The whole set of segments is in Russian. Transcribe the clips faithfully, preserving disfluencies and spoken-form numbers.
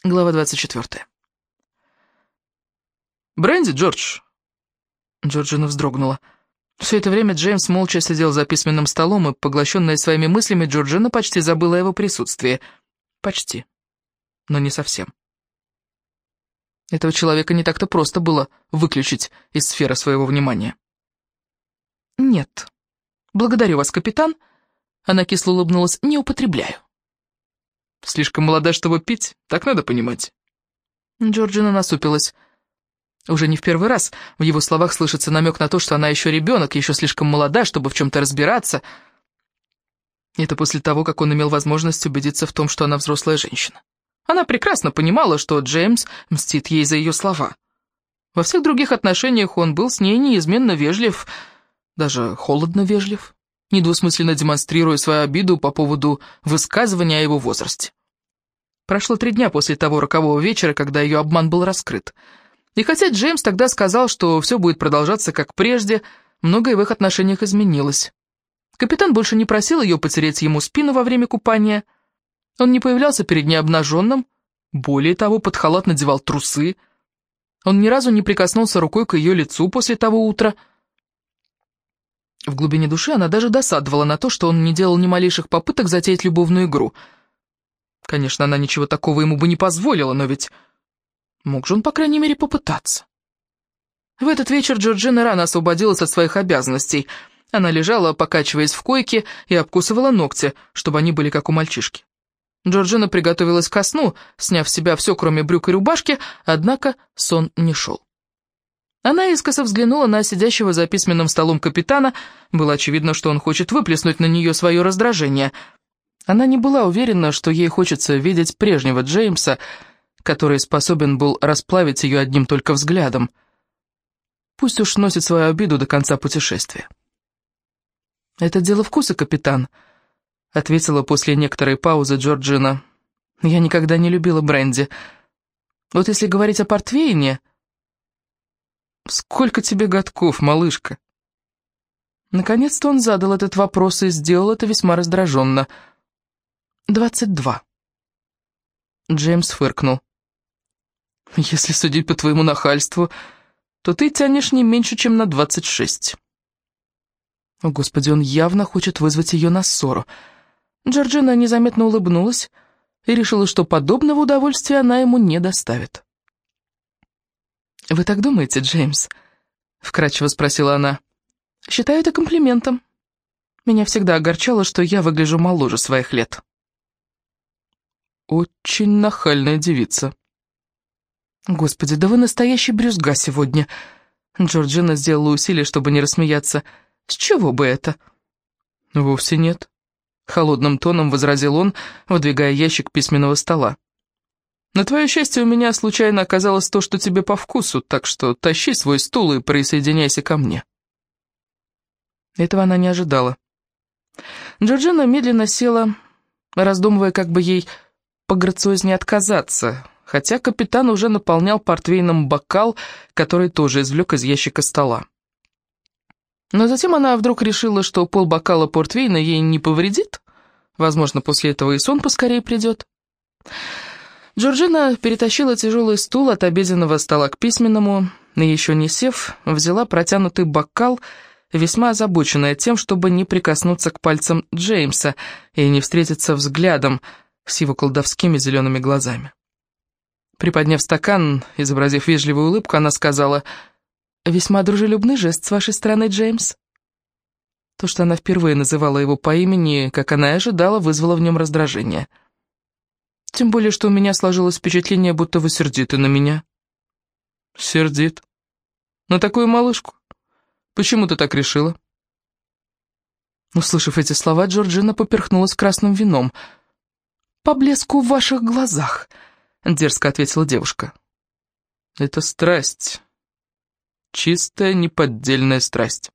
Глава двадцать четвёртая. «Бренди, Джордж!» Джорджина вздрогнула. Все это время Джеймс молча сидел за письменным столом, и, поглощенная своими мыслями, Джорджина почти забыла о его присутствии. Почти. Но не совсем. Этого человека не так-то просто было выключить из сферы своего внимания. «Нет. Благодарю вас, капитан». Она кисло улыбнулась. «Не употребляю». «Слишком молода, чтобы пить, так надо понимать». Джорджина насупилась. Уже не в первый раз в его словах слышится намек на то, что она еще ребенок, еще слишком молода, чтобы в чем-то разбираться. И это после того, как он имел возможность убедиться в том, что она взрослая женщина. Она прекрасно понимала, что Джеймс мстит ей за ее слова. Во всех других отношениях он был с ней неизменно вежлив, даже холодно вежлив, недвусмысленно демонстрируя свою обиду по поводу высказывания о его возрасте. Прошло три дня после того рокового вечера, когда ее обман был раскрыт. И хотя Джеймс тогда сказал, что все будет продолжаться как прежде, многое в их отношениях изменилось. Капитан больше не просил ее потереть ему спину во время купания. Он не появлялся перед ней обнаженным, более того, под халат надевал трусы. Он ни разу не прикоснулся рукой к ее лицу после того утра. В глубине души она даже досадовала на то, что он не делал ни малейших попыток затеять любовную игру. Конечно, она ничего такого ему бы не позволила, но ведь мог же он, по крайней мере, попытаться. В этот вечер Джорджина рано освободилась от своих обязанностей. Она лежала, покачиваясь в койке, и обкусывала ногти, чтобы они были как у мальчишки. Джорджина приготовилась ко сну, сняв с себя все, кроме брюк и рубашки, однако сон не шел. Она искоса взглянула на сидящего за письменным столом капитана. Было очевидно, что он хочет выплеснуть на нее свое раздражение. Она не была уверена, что ей хочется видеть прежнего Джеймса, который способен был расплавить ее одним только взглядом. Пусть уж носит свою обиду до конца путешествия. «Это дело вкуса, капитан», — ответила после некоторой паузы Джорджина. «Я никогда не любила бренди. Вот если говорить о портвейне...» «Сколько тебе годков, малышка?» Наконец-то он задал этот вопрос и сделал это весьма раздраженно. «Двадцать два». Джеймс фыркнул. «Если судить по твоему нахальству, то ты тянешь не меньше, чем на двадцать шесть». О, Господи, он явно хочет вызвать ее на ссору. Джорджина незаметно улыбнулась и решила, что подобного удовольствия она ему не доставит. «Вы так думаете, Джеймс?» — вкратчиво спросила она. «Считаю это комплиментом. Меня всегда огорчало, что я выгляжу моложе своих лет». «Очень нахальная девица». «Господи, да вы настоящий брюзга сегодня!» Джорджина сделала усилие, чтобы не рассмеяться. «С чего бы это?» «Вовсе нет», — холодным тоном возразил он, выдвигая ящик письменного стола. «На твое счастье, у меня случайно оказалось то, что тебе по вкусу, так что тащи свой стул и присоединяйся ко мне». Этого она не ожидала. Джорджина медленно села, раздумывая, как бы ей пограциознее отказаться, хотя капитан уже наполнял портвейном бокал, который тоже извлек из ящика стола. Но затем она вдруг решила, что полбокала портвейна ей не повредит. Возможно, после этого и сон поскорее придет. Джорджина перетащила тяжелый стул от обеденного стола к письменному, и еще не сев, взяла протянутый бокал, весьма озабоченная тем, чтобы не прикоснуться к пальцам Джеймса и не встретиться взглядом с его колдовскими зелеными глазами. Приподняв стакан, изобразив вежливую улыбку, она сказала: «Весьма дружелюбный жест с вашей стороны, Джеймс». То, что она впервые называла его по имени, как она и ожидала, вызвало в нем раздражение. «Тем более, что у меня сложилось впечатление, будто вы сердиты на меня». «Сердит? На такую малышку? Почему ты так решила?» Услышав эти слова, Джорджина поперхнулась красным вином. «По блеску в ваших глазах», — дерзко ответила девушка. «Это страсть. Чистая, неподдельная страсть».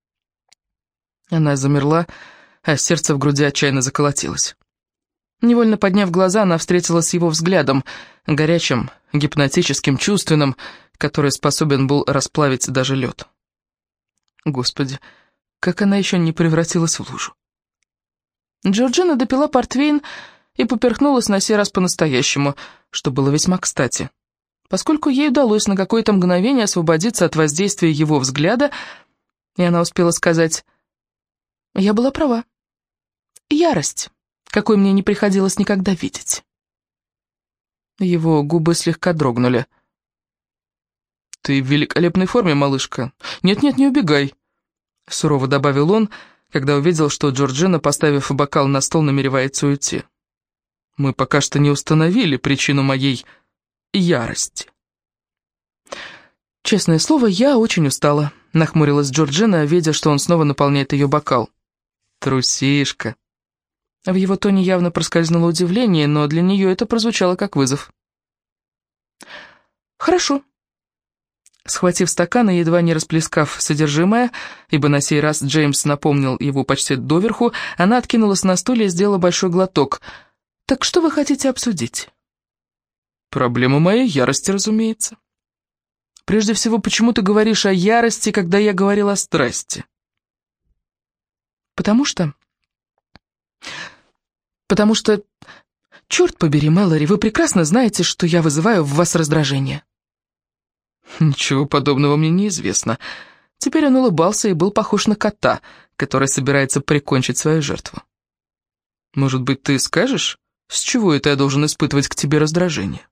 Она замерла, а сердце в груди отчаянно заколотилось. Невольно подняв глаза, она встретилась с его взглядом, горячим, гипнотическим, чувственным, который способен был расплавить даже лед. Господи, как она еще не превратилась в лужу. Джорджина допила портвейн и поперхнулась на сей раз по-настоящему, что было весьма кстати. Поскольку ей удалось на какое-то мгновение освободиться от воздействия его взгляда, и она успела сказать: «Я была права. Ярость, какой мне не приходилось никогда видеть». Его губы слегка дрогнули. «Ты в великолепной форме, малышка. Нет-нет, не убегай», — сурово добавил он, когда увидел, что Джорджина, поставив бокал на стол, намеревается уйти. «Мы пока что не установили причину моей ярости». «Честное слово, я очень устала», — нахмурилась Джорджина, видя, что он снова наполняет ее бокал. «Трусишка». В его тоне явно проскользнуло удивление, но для нее это прозвучало как вызов. «Хорошо». Схватив стакан и едва не расплескав содержимое, ибо на сей раз Джеймс напомнил его почти доверху, она откинулась на стуле и сделала большой глоток. «Так что вы хотите обсудить?» «Проблема моей ярости, разумеется. Прежде всего, почему ты говоришь о ярости, когда я говорил о страсти?» «Потому что... Потому что... Черт побери, Мэлори, вы прекрасно знаете, что я вызываю в вас раздражение». «Ничего подобного мне неизвестно». Теперь он улыбался и был похож на кота, который собирается прикончить свою жертву. «Может быть, ты скажешь, с чего это я должен испытывать к тебе раздражение?»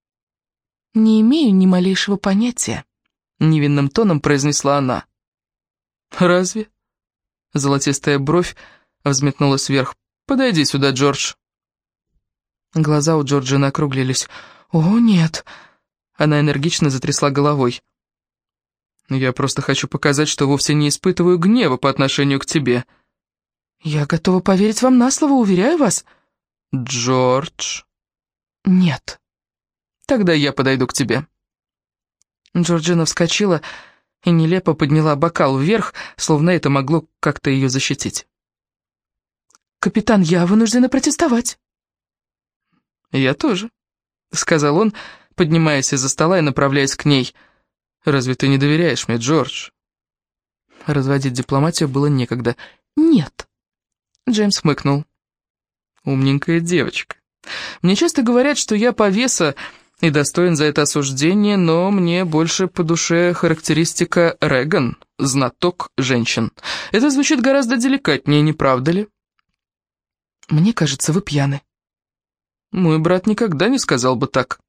«Не имею ни малейшего понятия», — невинным тоном произнесла она. «Разве?» Золотистая бровь взметнулась вверх. «Подойди сюда, Джордж». Глаза у Джорджины округлились. «О, нет». Она энергично затрясла головой. «Я просто хочу показать, что вовсе не испытываю гнева по отношению к тебе». «Я готова поверить вам на слово, уверяю вас». «Джордж». «Нет». «Тогда я подойду к тебе». Джорджина вскочила и нелепо подняла бокал вверх, словно это могло как-то ее защитить. «Капитан, я вынуждена протестовать». «Я тоже», — сказал он, поднимаясь из-за стола и направляясь к ней. «Разве ты не доверяешь мне, Джордж?» Разводить дипломатию было некогда. «Нет». Джеймс хмыкнул. «Умненькая девочка. Мне часто говорят, что я повеса и достоин за это осуждение, но мне больше по душе характеристика Реган, знаток женщин. Это звучит гораздо деликатнее, не правда ли?» «Мне кажется, вы пьяны». «Мой брат никогда не сказал бы так».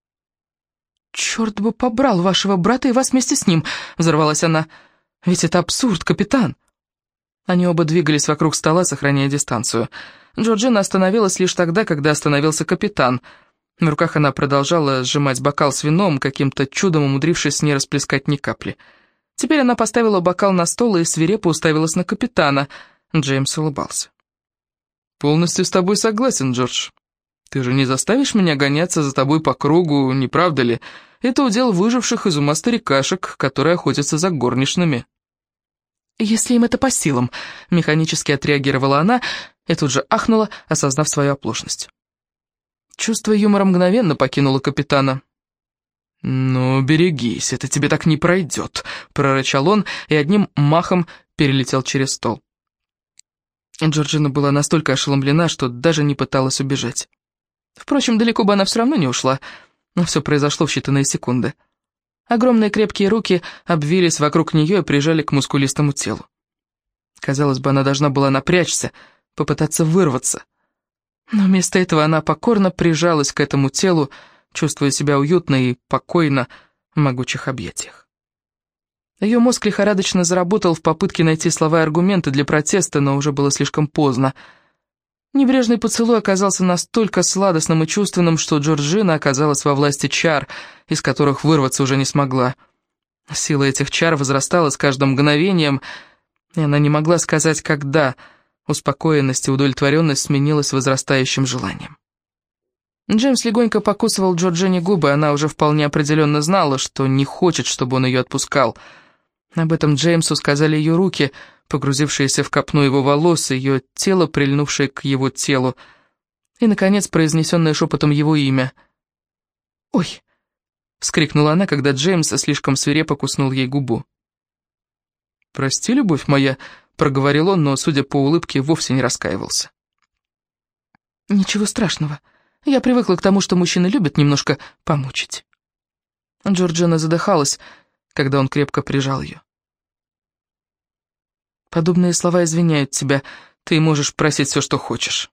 «Черт бы побрал вашего брата и вас вместе с ним», — взорвалась она. «Ведь это абсурд, капитан». Они оба двигались вокруг стола, сохраняя дистанцию. Джорджина остановилась лишь тогда, когда остановился капитан. В руках она продолжала сжимать бокал с вином, каким-то чудом умудрившись не расплескать ни капли. Теперь она поставила бокал на стол и свирепо уставилась на капитана. Джеймс улыбался. «Полностью с тобой согласен, Джордж. Ты же не заставишь меня гоняться за тобой по кругу, не правда ли? Это удел выживших из ума старикашек, которые охотятся за горничными». «Если им это по силам», — механически отреагировала она и тут же ахнула, осознав свою оплошность. Чувство юмора мгновенно покинуло капитана. «Ну, берегись, это тебе так не пройдет», — прорычал он и одним махом перелетел через стол. Джорджина была настолько ошеломлена, что даже не пыталась убежать. Впрочем, далеко бы она все равно не ушла, но все произошло в считанные секунды. Огромные крепкие руки обвились вокруг нее и прижали к мускулистому телу. Казалось бы, она должна была напрячься, попытаться вырваться. Но вместо этого она покорно прижалась к этому телу, чувствуя себя уютно и покойно в могучих объятиях. Ее мозг лихорадочно заработал в попытке найти слова и аргументы для протеста, но уже было слишком поздно. Небрежный поцелуй оказался настолько сладостным и чувственным, что Джорджина оказалась во власти чар, из которых вырваться уже не смогла. Сила этих чар возрастала с каждым мгновением, и она не могла сказать, когда успокоенность и удовлетворенность сменилась возрастающим желанием. Джеймс легонько покусывал Джорджине губы, она уже вполне определенно знала, что не хочет, чтобы он ее отпускал. Об этом Джеймсу сказали ее руки, погрузившиеся в копну его волос, ее тело, прильнувшее к его телу, и, наконец, произнесенное шепотом его имя. «Ой!» — вскрикнула она, когда Джеймс слишком свирепо куснул ей губу. «Прости, любовь моя», — проговорил он, но, судя по улыбке, вовсе не раскаивался. Ничего страшного. Я привыкла к тому, что мужчины любят немножко помучить. Джорджина задыхалась, когда он крепко прижал ее. Подобные слова извиняют тебя. Ты можешь просить все, что хочешь.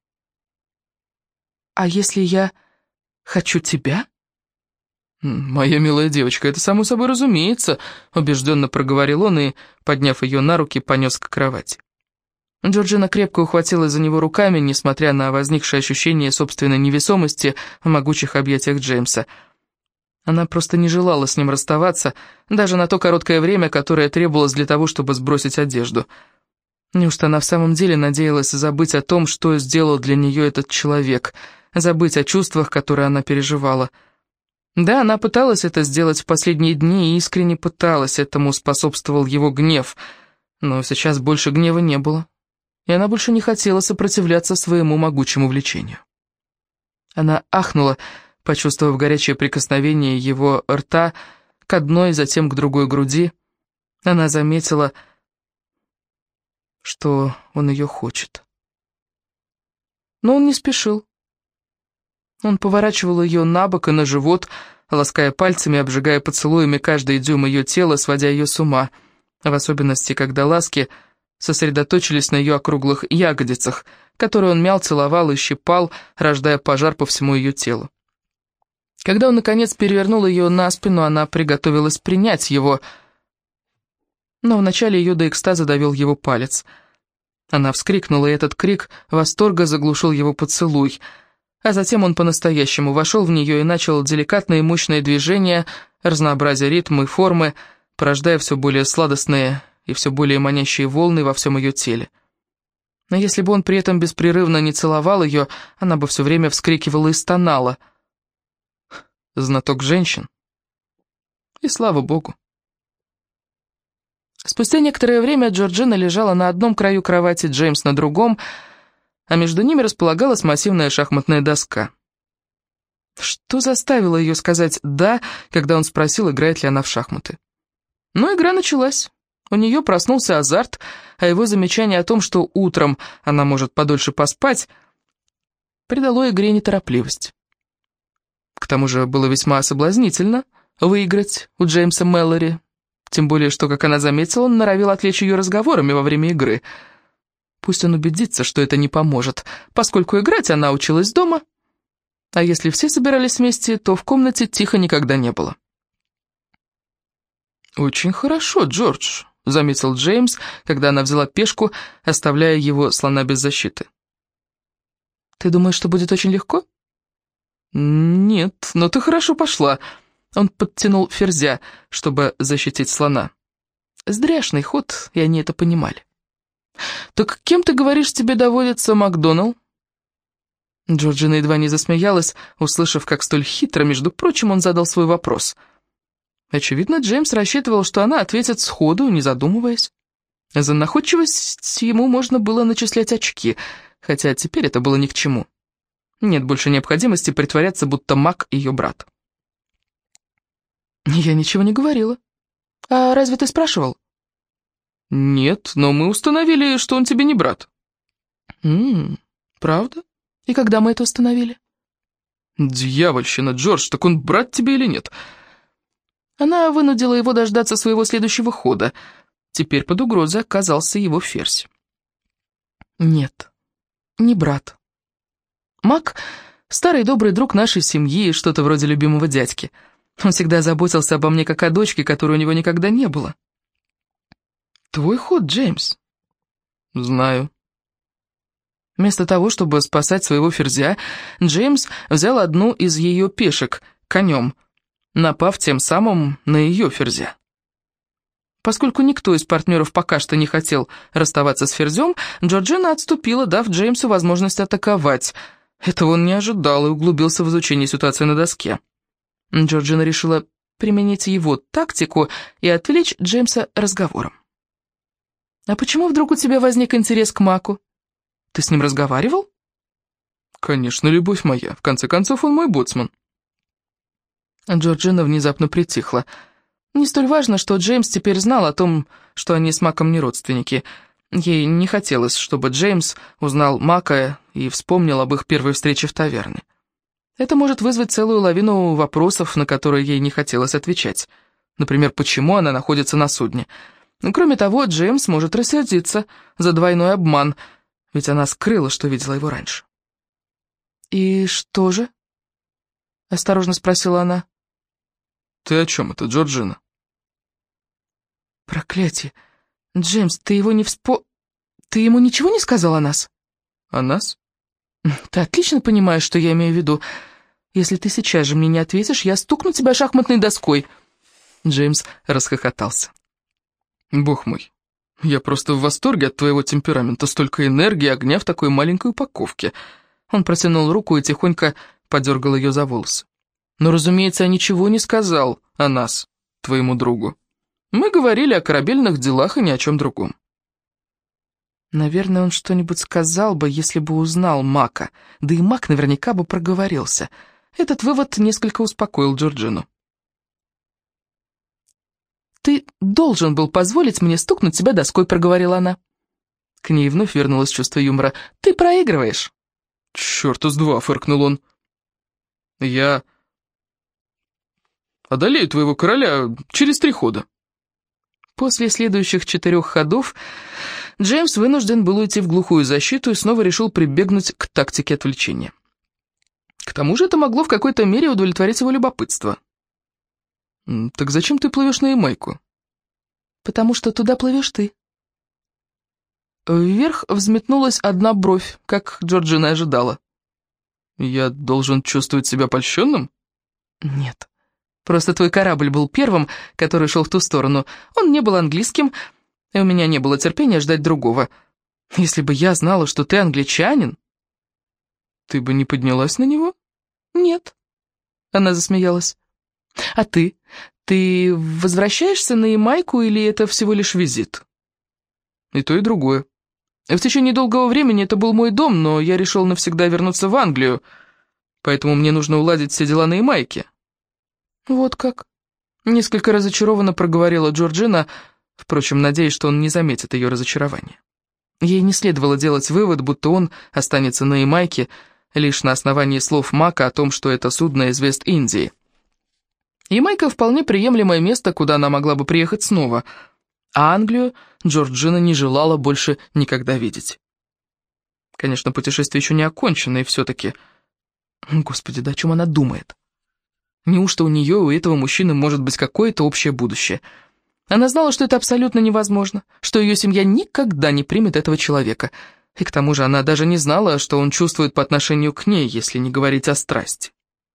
А если я хочу тебя? Моя милая девочка, это само собой разумеется, убежденно проговорил он и, подняв ее на руки, понес к кровати. Джорджина крепко ухватилась за него руками, несмотря на возникшее ощущение собственной невесомости в могучих объятиях Джеймса. Она просто не желала с ним расставаться, даже на то короткое время, которое требовалось для того, чтобы сбросить одежду. Неужто она в самом деле надеялась забыть о том, что сделал для нее этот человек, забыть о чувствах, которые она переживала? Да, она пыталась это сделать в последние дни и искренне пыталась, этому способствовал его гнев, но сейчас больше гнева не было, и она больше не хотела сопротивляться своему могучему влечению. Она ахнула, почувствовав горячее прикосновение его рта к одной, затем к другой груди. Она заметила, что он ее хочет. Но он не спешил. Он поворачивал ее на бок и на живот, лаская пальцами, обжигая поцелуями каждый дюйм ее тела, сводя ее с ума, в особенности, когда ласки сосредоточились на ее округлых ягодицах, которые он мял, целовал и щипал, рождая пожар по всему ее телу. Когда он, наконец, перевернул ее на спину, она приготовилась принять его, но вначале ее до экстаза довел его палец. Она вскрикнула, и этот крик восторга заглушил его поцелуй, а затем он по-настоящему вошел в нее и начал деликатные мощные движения, разнообразя ритмы и формы, порождая все более сладостные и все более манящие волны во всем ее теле. Но если бы он при этом беспрерывно не целовал ее, она бы все время вскрикивала и стонала. Знаток женщин. И слава богу. Спустя некоторое время Джорджина лежала на одном краю кровати, Джеймс на другом, а между ними располагалась массивная шахматная доска. Что заставило ее сказать «да», когда он спросил, играет ли она в шахматы? Но игра началась. У нее проснулся азарт, а его замечание о том, что утром она может подольше поспать, придало игре неторопливость. К тому же было весьма соблазнительно выиграть у Джеймса Мэллори, тем более, что, как она заметила, он норовил отвлечь ее разговорами во время игры. Пусть он убедится, что это не поможет, поскольку играть она училась дома, а если все собирались вместе, то в комнате тихо никогда не было. «Очень хорошо, Джордж», — заметил Джеймс, когда она взяла пешку, оставляя его слона без защиты. «Ты думаешь, что будет очень легко?» «Нет, но ты хорошо пошла». Он подтянул ферзя, чтобы защитить слона. Зряшный ход, и они это понимали. «Так кем, ты говоришь, тебе доводится Макдоналл?» Джорджина едва не засмеялась, услышав, как столь хитро, между прочим, он задал свой вопрос. Очевидно, Джеймс рассчитывал, что она ответит сходу, не задумываясь. За находчивость ему можно было начислять очки, хотя теперь это было ни к чему. Нет больше необходимости притворяться, будто Мак ее брат. «Я ничего не говорила. А разве ты спрашивал?» «Нет, но мы установили, что он тебе не брат». «М-м, правда? И когда мы это установили?» «Дьявольщина, Джордж, так он брат тебе или нет?» Она вынудила его дождаться своего следующего хода. Теперь под угрозой оказался его ферзь. «Нет, не брат. Мак — старый добрый друг нашей семьи, что-то вроде любимого дядьки. Он всегда заботился обо мне как о дочке, которой у него никогда не было». «Твой ход, Джеймс». «Знаю». Вместо того, чтобы спасать своего ферзя, Джеймс взял одну из ее пешек конем, напав тем самым на ее ферзя. Поскольку никто из партнеров пока что не хотел расставаться с ферзем, Джорджина отступила, дав Джеймсу возможность атаковать. Этого он не ожидал и углубился в изучение ситуации на доске. Джорджина решила применить его тактику и отвлечь Джеймса разговором. «А почему вдруг у тебя возник интерес к Маку? Ты с ним разговаривал?» «Конечно, любовь моя. В конце концов, он мой боцман». Джорджина внезапно притихла. Не столь важно, что Джеймс теперь знал о том, что они с Маком не родственники. Ей не хотелось, чтобы Джеймс узнал Мака и вспомнил об их первой встрече в таверне. Это может вызвать целую лавину вопросов, на которые ей не хотелось отвечать. Например, почему она находится на судне. Кроме того, Джеймс может рассердиться за двойной обман, ведь она скрыла, что видела его раньше. «И что же?» — осторожно спросила она. «Ты о чем это, Джорджина?» «Проклятие! Джеймс, ты его не вспо... Ты ему ничего не сказал о нас?» «О нас?» «Ты отлично понимаешь, что я имею в виду. Если ты сейчас же мне не ответишь, я стукну тебя шахматной доской». Джеймс расхохотался. «Бог мой, я просто в восторге от твоего темперамента. Столько энергии, огня в такой маленькой упаковке». Он протянул руку и тихонько подергал ее за волосы. «Но, разумеется, я ничего не сказал о нас, твоему другу. Мы говорили о корабельных делах и ни о чем другом». Наверное, он что-нибудь сказал бы, если бы узнал Мака, да и Мак наверняка бы проговорился. Этот вывод несколько успокоил Джорджину. «Ты должен был позволить мне стукнуть тебя доской», — проговорила она. К ней вновь вернулось чувство юмора. «Ты проигрываешь». «Чёрт из два», — фыркнул он. «Я одолею твоего короля через три хода». После следующих четырех ходов Джеймс вынужден был уйти в глухую защиту и снова решил прибегнуть к тактике отвлечения. К тому же это могло в какой-то мере удовлетворить его любопытство. «Так зачем ты плывешь на Ямайку?» «Потому что туда плывешь ты». Вверх взметнулась одна бровь, как Джорджина ожидала. «Я должен чувствовать себя польщенным?» «Нет. Просто твой корабль был первым, который шел в ту сторону. Он не был английским, и у меня не было терпения ждать другого. Если бы я знала, что ты англичанин...» «Ты бы не поднялась на него?» «Нет». Она засмеялась. «А ты? Ты возвращаешься на Ямайку или это всего лишь визит?» «И то, и другое. В течение долгого времени это был мой дом, но я решил навсегда вернуться в Англию, поэтому мне нужно уладить все дела на Ямайке». «Вот как?» Несколько разочарованно проговорила Джорджина, впрочем, надеясь, что он не заметит ее разочарование. Ей не следовало делать вывод, будто он останется на Ямайке лишь на основании слов Мака о том, что это судно из Вест-Индии. Ямайка вполне приемлемое место, куда она могла бы приехать снова, а Англию Джорджина не желала больше никогда видеть. Конечно, путешествие еще не окончено, и все-таки... Господи, да о чем она думает? Неужто у нее и у этого мужчины может быть какое-то общее будущее? Она знала, что это абсолютно невозможно, что ее семья никогда не примет этого человека. И к тому же она даже не знала, что он чувствует по отношению к ней, если не говорить о страсти.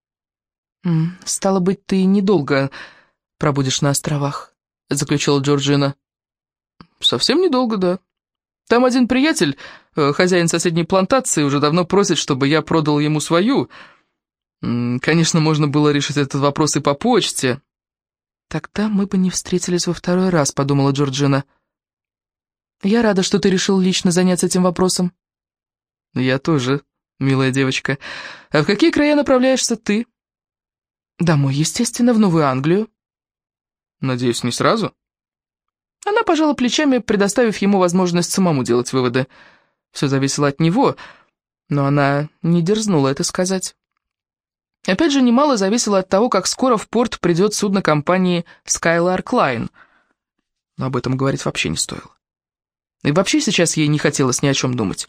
«Стало быть, ты недолго пробудешь на островах», — заключила Джорджина. «Совсем недолго, да. Там один приятель, хозяин соседней плантации, уже давно просит, чтобы я продал ему свою. Конечно, можно было решить этот вопрос и по почте». «Тогда мы бы не встретились во второй раз», — подумала Джорджина. «Я рада, что ты решил лично заняться этим вопросом». «Я тоже, милая девочка. А в какие края направляешься ты?» «Домой, естественно, в Новую Англию». «Надеюсь, не сразу?» Она пожала плечами, предоставив ему возможность самому делать выводы. Все зависело от него, но она не дерзнула это сказать. Опять же, немало зависело от того, как скоро в порт придет судно компании Skylark Line. Но об этом говорить вообще не стоило. И вообще сейчас ей не хотелось ни о чем думать.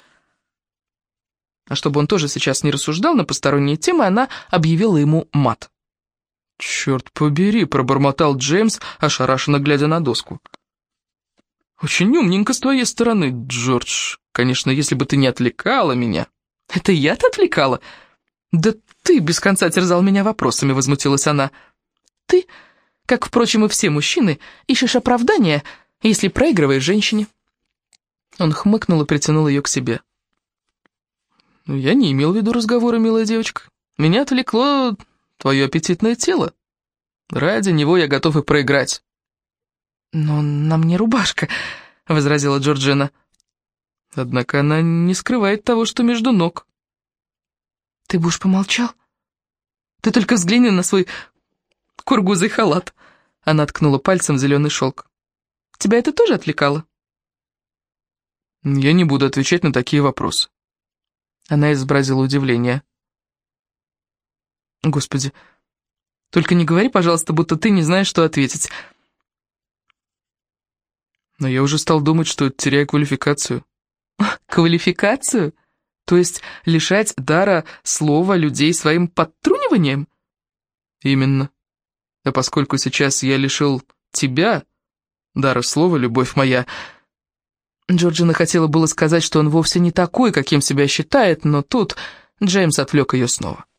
А чтобы он тоже сейчас не рассуждал на посторонние темы, она объявила ему мат. «Черт побери», — пробормотал Джеймс, ошарашенно глядя на доску. «Очень умненько с твоей стороны, Джордж. Конечно, если бы ты не отвлекала меня». «Это я-то отвлекала? Да ты без конца терзал меня вопросами», — возмутилась она. «Ты, как, впрочем, и все мужчины, ищешь оправдания, если проигрываешь женщине». Он хмыкнул и притянул ее к себе. «Я не имел в виду разговора, милая девочка. Меня отвлекло твое аппетитное тело. Ради него я готов и проиграть». «Но на мне рубашка», — возразила Джорджина. Однако она не скрывает того, что между ног. «Ты бы уж помолчал? Ты только взгляни на свой кургузый халат». Она ткнула пальцем в зеленый шелк. «Тебя это тоже отвлекало?» Я не буду отвечать на такие вопросы. Она изобразила удивление. Господи, только не говори, пожалуйста, будто ты не знаешь, что ответить. Но я уже стал думать, что теряю квалификацию. Квалификацию? То есть лишать дара слова людей своим подтруниванием? Именно. А поскольку сейчас я лишил тебя дара слова, любовь моя... Джорджина хотела было сказать, что он вовсе не такой, каким себя считает, но тут Джеймс отвлек ее снова.